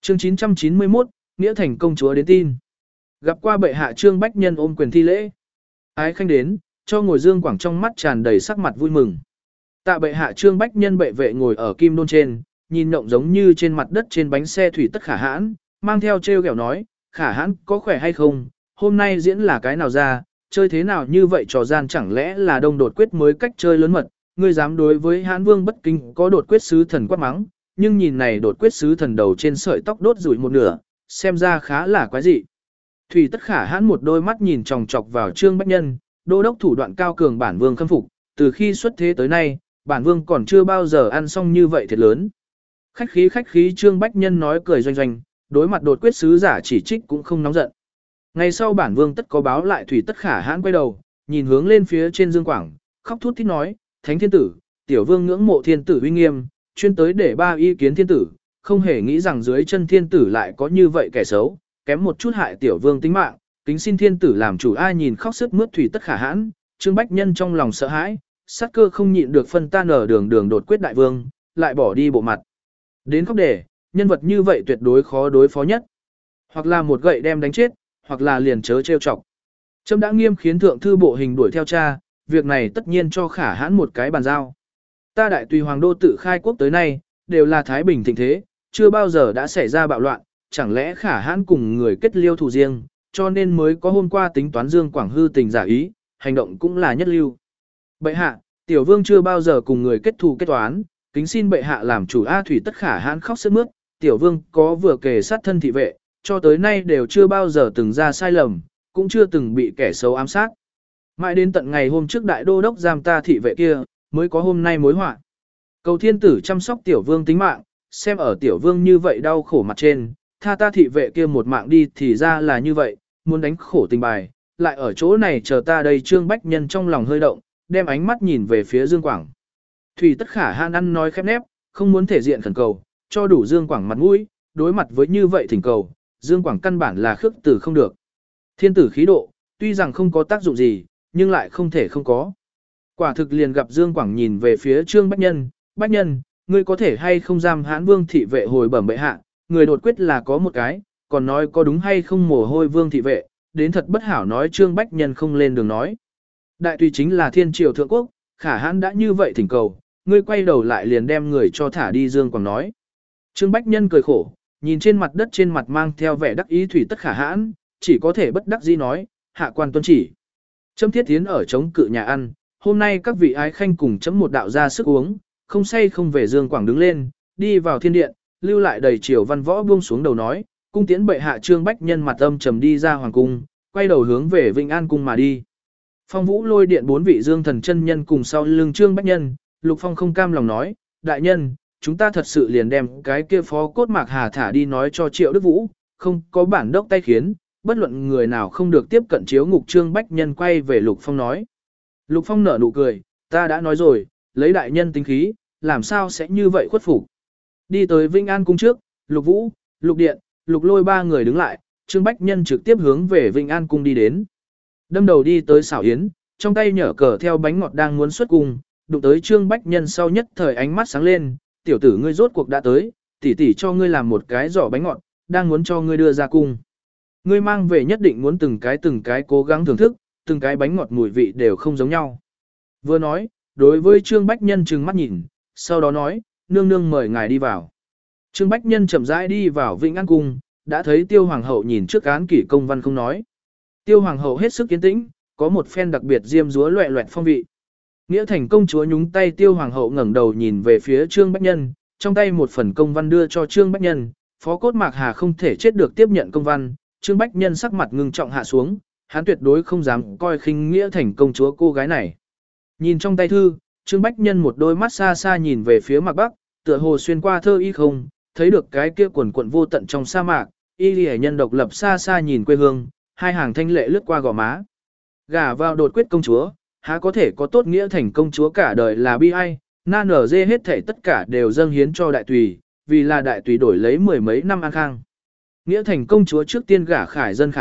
Chương 991, Nghĩa Thành công chúa đến tin. Gặp qua bệ hạ Trương Bách Nhân ôm quyền thi lễ. Ái khanh đến, cho ngồi Dương Quảng trong mắt tràn đầy sắc mặt vui mừng. Tạ bệ hạ Trương Bách Nhân bệ vệ ngồi ở kim đôn trên, nhìn nộng giống như trên mặt đất trên bánh xe thủy tất khả hãn, mang theo trêu ghẹo nói, khả hãn có khỏe hay không, hôm nay diễn là cái nào ra, chơi thế nào như vậy trò gian chẳng lẽ là đông đột quyết mới cách chơi lớn mật, ngươi dám đối với hãn vương bất kính có đột quyết sứ thần quát mắng, nhưng nhìn này đột quyết sứ thần đầu trên sợi tóc đốt rủi một nửa, xem ra khá là quái dị. Thủy tất khả hãn một đôi mắt nhìn chòng chọc vào Trương Bách Nhân, đô đốc thủ đoạn cao cường bản vương khâm phục, từ khi xuất thế tới nay, bản vương còn chưa bao giờ ăn xong như vậy thiệt lớn. Khách khí Trương Bách Nhân nói cười doanh doanh, đối mặt đột quyết sứ giả chỉ trích cũng không nóng giận. Ngày sau bản vương tất có báo lại thủy tất khả hãn quay đầu, nhìn hướng lên phía trên Dương Quảng, khóc thút thít nói, thánh thiên tử, tiểu vương ngưỡng mộ thiên tử uy nghiêm, chuyên tới để ba ý kiến thiên tử, không hề nghĩ rằng dưới chân thiên tử lại có như vậy kẻ xấu, kém một chút hại tiểu vương tính mạng, kính xin thiên tử làm chủ. Ai nhìn khóc sướt mướt thủy tất khả hãn, Trương Bách Nhân trong lòng sợ hãi, sát cơ không nhịn được phân tan ở đường đột quyết đại vương, lại bỏ đi bộ mặt. Đến khóc để, nhân vật như vậy tuyệt đối khó đối phó nhất. Hoặc là một gậy đem đánh chết, hoặc là liền chớ trêu chọc. Trâm đã nghiêm khiến thượng thư bộ hình đuổi theo cha, việc này tất nhiên cho khả hãn một cái bàn giao. Ta đại tùy hoàng đô tự khai quốc tới nay, đều là thái bình thịnh thế, chưa bao giờ đã xảy ra bạo loạn, chẳng lẽ khả hãn cùng người kết liêu thù riêng, cho nên mới có hôm qua tính toán Dương Quảng hư tình giả ý, hành động cũng là nhất lưu. Bệ hạ, tiểu vương chưa bao giờ cùng người kết thù kết toán, kính xin bệ hạ làm chủ. A thủy tất khả hãn khóc sướt mướt, tiểu vương có vừa kề sát thân thị vệ, cho tới nay đều chưa bao giờ từng ra sai lầm, cũng chưa từng bị kẻ xấu ám sát. Mãi đến tận ngày hôm trước đại đô đốc giam ta thị vệ kia, mới có hôm nay mối họa. Cầu thiên tử chăm sóc tiểu vương tính mạng, xem ở tiểu vương như vậy đau khổ mặt trên, tha ta thị vệ kia một mạng đi thì ra là như vậy, muốn đánh khổ tình bài, lại ở chỗ này chờ ta đây. Trương Bách Nhân trong lòng hơi động, đem ánh mắt nhìn về phía Dương Quảng. Thủy tất khả hãn ăn nói khép nép, không muốn thể diện khẩn cầu, cho đủ Dương Quảng mặt mũi, đối mặt với như vậy thỉnh cầu, Dương Quảng căn bản là khước từ không được. Thiên tử khí độ, tuy rằng không có tác dụng gì, nhưng lại không thể không có. Quả thực liền gặp Dương Quảng nhìn về phía Trương Bách Nhân, Bách Nhân, ngươi có thể hay không giam hãn vương thị vệ hồi bẩm bệ hạ, người đột quyết là có một cái, còn nói có đúng hay không mồ hôi vương thị vệ, đến thật bất hảo. Nói Trương Bách Nhân không lên đường nói. Đại tùy chính là thiên triều thượng quốc, khả hãn đã như vậy thỉnh cầu, ngươi quay đầu lại liền đem người cho thả đi. Dương Quảng nói. Trương Bách Nhân cười khổ, nhìn trên mặt đất trên mặt mang theo vẻ đắc ý thủy tất khả hãn, chỉ có thể bất đắc dĩ nói, hạ quan tuân chỉ. Chấm thiết tiến ở chống cự nhà ăn, hôm nay các vị ái khanh cùng chấm một đạo ra sức uống, không say không về. Dương Quảng đứng lên, đi vào thiên điện, lưu lại đầy triều văn võ buông xuống đầu nói, cung tiễn bệ hạ. Trương Bách Nhân mặt âm trầm đi ra hoàng cung, quay đầu hướng về Vĩnh An cung mà đi. Phong Vũ Lôi điện 4 vị Dương Thần chân nhân cùng sau lưng Trương Bách Nhân, Lục Phong không cam lòng nói, đại nhân, chúng ta thật sự liền đem cái kia phó cốt Mạc Hà thả đi nói cho Triệu Đức Vũ, không có bản đốc tay khiến, bất luận người nào không được tiếp cận chiếu ngục. Trương Bách Nhân quay về Lục Phong nói. Lục Phong nở nụ cười, ta đã nói rồi, lấy đại nhân tính khí, làm sao sẽ như vậy khuất phục. Đi tới Vĩnh An cung trước, Lục Vũ, Lục Điện, Lục Lôi ba người đứng lại, Trương Bách Nhân trực tiếp hướng về Vĩnh An cung đi đến. Đâm đầu đi tới xảo yến, trong tay nhở cờ theo bánh ngọt đang muốn xuất cung, đụng tới Trương Bách Nhân sau nhất thời ánh mắt sáng lên, tiểu tử ngươi rốt cuộc đã tới, tỷ tỷ cho ngươi làm một cái giỏ bánh ngọt, đang muốn cho ngươi đưa ra cung. Ngươi mang về nhất định muốn từng cái cố gắng thưởng thức, từng cái bánh ngọt mùi vị đều không giống nhau. Vừa nói, đối với Trương Bách Nhân trừng mắt nhìn, sau đó nói, nương nương mời ngài đi vào. Trương Bách Nhân chậm rãi đi vào Vĩnh An cung, đã thấy Tiêu Hoàng hậu nhìn trước án kỷ công văn không nói. Tiêu Hoàng hậu hết sức yên tĩnh, có một phen đặc biệt diêm dúa loẹ loẹt phong vị. Nghĩa Thành công chúa nhúng tay. Tiêu Hoàng hậu ngẩng đầu nhìn về phía Trương Bách Nhân, trong tay một phần công văn đưa cho Trương Bách Nhân, phó cốt Mạc Hà không thể chết được tiếp nhận công văn. Trương Bách Nhân sắc mặt ngưng trọng hạ xuống, hắn tuyệt đối không dám coi khinh Nghĩa Thành công chúa cô gái này. Nhìn trong tay thư, Trương Bách Nhân một đôi mắt xa xa nhìn về phía mặt bắc, tựa hồ xuyên qua thơ y không, thấy được cái kia quần quận vô tận trong sa mạc, y liễu nhân độc lập xa xa nhìn quê hương, hai hàng thanh lệ lướt qua gò má. Gả vào đột quyết công chúa, há có thể có tốt Nghĩa Thành công chúa cả đời là bi ai, na nở dê hết thảy tất cả đều dâng hiến cho đại tùy, vì là đại tùy đổi lấy mười mấy năm an khang. Nghĩa Thành công chúa trước tiên gả Khải Dân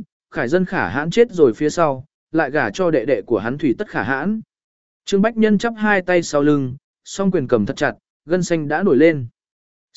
Khả Hãn chết rồi phía sau, lại gả cho đệ đệ của hắn Thủy Tất Khả Hãn. Trương Bách Nhân chắp hai tay sau lưng, song quyền cầm thật chặt, gân xanh đã nổi lên.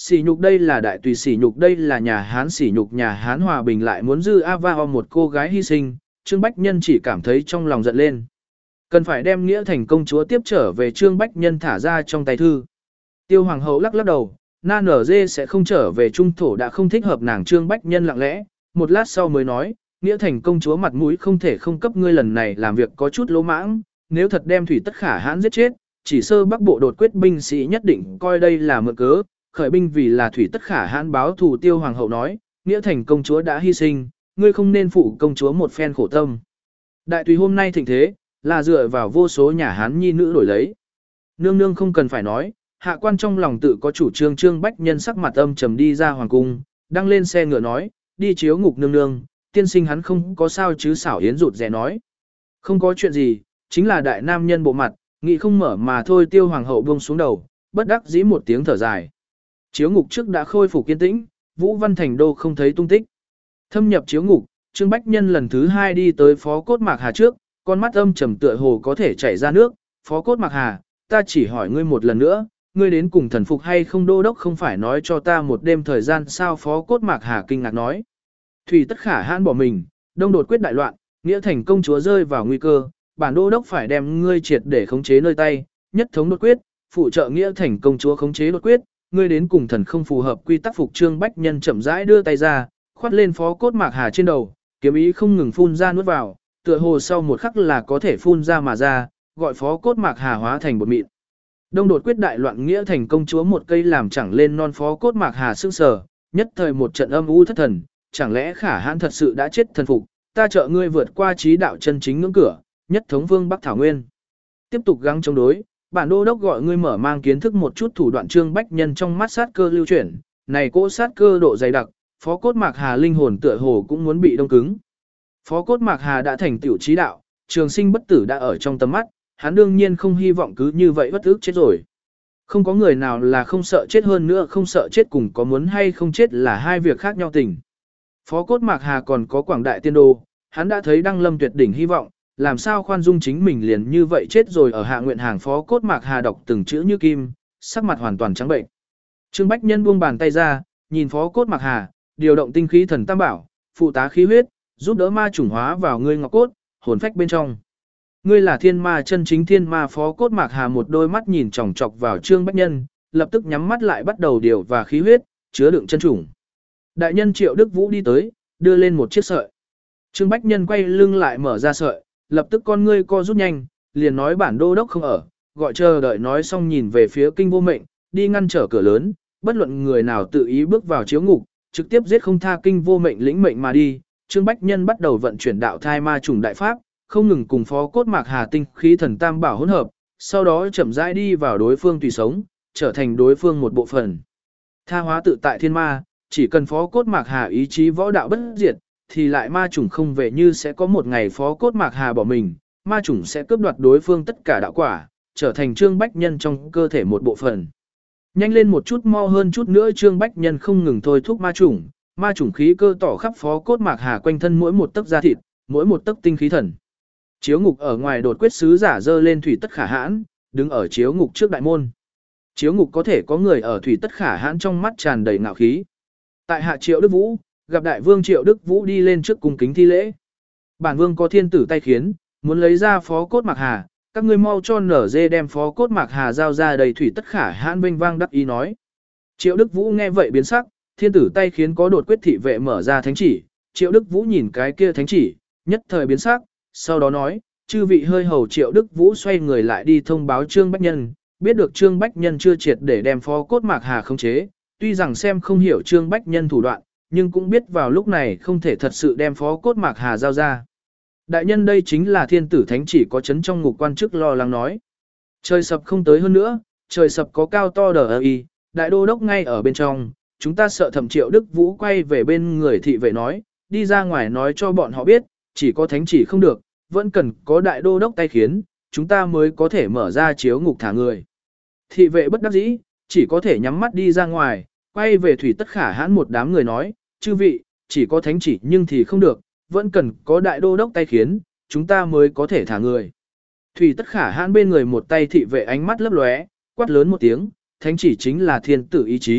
Sỉ nhục đây là đại tùy, sỉ nhục đây là nhà Hán, sỉ nhục nhà Hán hòa bình lại muốn dư Ava một cô gái hy sinh, Trương Bách Nhân chỉ cảm thấy trong lòng giận lên. Cần phải đem Nghĩa Thành công chúa tiếp trở về, Trương Bách Nhân thả ra trong tay thư. Tiêu Hoàng hậu lắc lắc đầu, Na Nở Dê sẽ không trở về trung thổ, đã không thích hợp nàng. Trương Bách Nhân lặng lẽ, một lát sau mới nói, Nghĩa Thành công chúa mặt mũi không thể không cấp, ngươi lần này làm việc có chút lỗ mãng, nếu thật đem Thủy Tất Khả Hãn giết chết, chỉ sơ Bắc Bộ đột quyết binh sĩ nhất định coi đây là mượn cớ, khởi binh vì là Thủy Tất Khả Hãn báo thù. Tiêu Hoàng hậu nói, Nghĩa Thành công chúa đã hy sinh, ngươi không nên phụ công chúa một phen khổ tâm. Đại tùy hôm nay thịnh thế, là dựa vào vô số nhà Hán nhi nữ đổi lấy. Nương nương không cần phải nói, hạ quan trong lòng tự có chủ trương. Trương Bách Nhân sắc mặt âm trầm đi ra hoàng cung, đăng lên xe ngựa nói, đi chiếu ngục nương nương, tiên sinh hắn không có sao chứ. Xảo Yến rụt rè nói, không có chuyện gì, chính là đại nam nhân bộ mặt, nghị không mở mà thôi. Tiêu Hoàng hậu buông xuống đầu, bất đắc dĩ một tiếng thở dài. Chiếu ngục trước đã khôi phục kiên tĩnh, Vũ Văn Thành Đô không thấy tung tích. Thâm nhập chiếu ngục, Trương Bách Nhân lần thứ 2 đi tới Phó Cốt Mạc Hà trước, con mắt âm trầm tựa hồ có thể chảy ra nước. Phó Cốt Mạc Hà, ta chỉ hỏi ngươi một lần nữa, ngươi đến cùng thần phục hay không? Đô đốc không phải nói cho ta một đêm thời gian sao? Phó Cốt Mạc Hà kinh ngạc nói. Thủy Tất Khả Hãn bỏ mình, Đông đột quyết đại loạn, Nghĩa Thành công chúa rơi vào nguy cơ, bản đô đốc phải đem ngươi triệt để khống chế nơi tay, nhất thống đột quyết, phụ trợ Nghĩa Thành công chúa khống chế đột quyết, ngươi đến cùng thần không phù hợp quy tắc phục. Trương Bách Nhân chậm rãi đưa tay ra, khoát lên Phó Cốt Mạc Hà trên đầu, kiếm ý không ngừng phun ra nuốt vào, tựa hồ sau một khắc là có thể phun ra mà ra, gọi Phó Cốt Mạc Hà hóa thành bột mịn. Đông đột quyết đại loạn, Nghĩa Thành công chúa một cây làm chẳng lên non. Phó Cốt Mạc Hà sững sờ, nhất thời một trận âm u thất thần, chẳng lẽ Khả Hãn thật sự đã chết? Thần phục, ta trợ ngươi vượt qua trí đạo chân chính ngưỡng cửa, nhất thống Vương Bắc Thảo Nguyên. Tiếp tục gắng chống đối, bản đô đốc gọi ngươi mở mang kiến thức một chút thủ đoạn. Trương Bách Nhân trong mắt sát cơ lưu chuyển, này cỗ sát cơ độ dày đặc, Phó Cốt Mạc Hà linh hồn tựa hồ cũng muốn bị đông cứng. Phó Cốt Mạc Hà đã thành tiểu trí đạo, trường sinh bất tử đã ở trong tầm mắt, hắn đương nhiên không hy vọng cứ như vậy bất ức chết rồi. Không có người nào là không sợ chết, hơn nữa không sợ chết cùng có muốn hay không chết là hai việc khác nhau tình. Phó Cốt Mạc Hà còn có quảng đại tiên đồ, hắn đã thấy đăng lâm tuyệt đỉnh hy vọng, làm sao khoan dung chính mình liền như vậy chết rồi ở hạ nguyện hàng. Phó Cốt Mạc Hà đọc từng chữ như kim, sắc mặt hoàn toàn trắng bệnh. Trương Bách Nhân buông bàn tay ra, nhìn Phó Cốt Mạc Hà, điều động tinh khí thần tam bảo, phụ tá khí huyết, giúp đỡ ma chủng hóa vào ngươi ngọc cốt, hồn phách bên trong. Ngươi là thiên ma, chân chính thiên ma. Phó Cốt Mạc Hà một đôi mắt nhìn chòng chọc vào Trương Bách Nhân, lập tức nhắm mắt lại bắt đầu điều và khí huyết, chứa đựng chân chủng. Đại nhân Triệu Đức Vũ đi tới, đưa lên một chiếc sợi. Trương Bách Nhân quay lưng lại mở ra sợi, lập tức con ngươi co rút nhanh, liền nói bản đô đốc không ở, gọi chờ đợi. Nói xong nhìn về phía Kinh Vô Mệnh, đi ngăn trở cửa lớn, bất luận người nào tự ý bước vào chiếu ngục, trực tiếp giết không tha. Kinh Vô Mệnh lĩnh mệnh mà đi. Trương Bách Nhân bắt đầu vận chuyển đạo thai ma chủng đại pháp, không ngừng cùng Phó Cốt Mạc Hà tinh khí thần tam bảo hỗn hợp, sau đó chậm rãi đi vào đối phương tùy sống, trở thành đối phương một bộ phận. Tha hóa tự tại thiên ma, chỉ cần Phó Cốt Mạc Hà ý chí võ đạo bất diệt, thì lại ma chủng không về, như sẽ có một ngày Phó Cốt Mạc Hà bỏ mình, ma chủng sẽ cướp đoạt đối phương tất cả đạo quả, trở thành Trương Bách Nhân trong cơ thể một bộ phận. Nhanh lên một chút, mau hơn chút nữa. Trương Bách Nhân không ngừng thôi thúc ma chủng khí cơ tỏ khắp Phó Cốt Mạc Hà quanh thân mỗi một tấc da thịt, mỗi một tấc tinh khí thần. Chiếu ngục ở ngoài, đột quyết sứ giả dơ lên Thủy Tất Khả Hãn, đứng ở chiếu ngục trước đại môn. Chiếu ngục có thể có người ở, Thủy Tất Khả Hãn trong mắt tràn đầy ngạo khí. Tại hạ Triệu Đức Vũ, gặp đại vương. Triệu Đức Vũ đi lên trước cung kính thi lễ. Bản vương có thiên tử tay khiến, muốn lấy ra Phó Cốt Mạc Hà, các ngươi mau cho nở dê đem Phó Cốt Mạc Hà giao ra. Đầy Thủy Tất Khả Hãn vênh vang đắc ý nói. Triệu Đức Vũ nghe vậy biến sắc, thiên tử tay khiến có đột quyết thị vệ mở ra thánh chỉ. Triệu Đức Vũ nhìn cái kia thánh chỉ, nhất thời biến sắc, sau đó nói, chư vị hơi hầu. Triệu Đức Vũ xoay người lại đi thông báo Trương Bách Nhân, biết được Trương Bách Nhân chưa triệt để đem Phó Cốt Mạc Hà khống chế, tuy rằng xem không hiểu Trương Bách Nhân thủ đoạn, nhưng cũng biết vào lúc này không thể thật sự đem Phó Cốt Mạc Hà giao ra. Đại nhân, đây chính là thiên tử thánh chỉ. Có chấn trong ngục quan chức lo lắng nói. Trời sập không tới hơn nữa, trời sập có cao to đờ y, đại đô đốc ngay ở bên trong, chúng ta sợ thẩm. Triệu Đức Vũ quay về bên người thị vệ nói, đi ra ngoài nói cho bọn họ biết, chỉ có thánh chỉ không được, vẫn cần có đại đô đốc tay khiến, chúng ta mới có thể mở ra chiếu ngục thả người. Thị vệ bất đắc dĩ, chỉ có thể nhắm mắt đi ra ngoài, quay về Thủy Tất Khả Hãn một đám người nói, chư vị, chỉ có thánh chỉ nhưng thì không được, vẫn cần có đại đô đốc tay khiến, chúng ta mới có thể thả người. Thủy Tất Khả Hãn bên người một tay thị vệ ánh mắt lấp lóe, quát lớn một tiếng, thánh chỉ chính là thiên tử ý chí,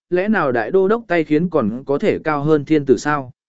lẽ nào đại đô đốc tay khiến còn có thể cao hơn thiên tử sao?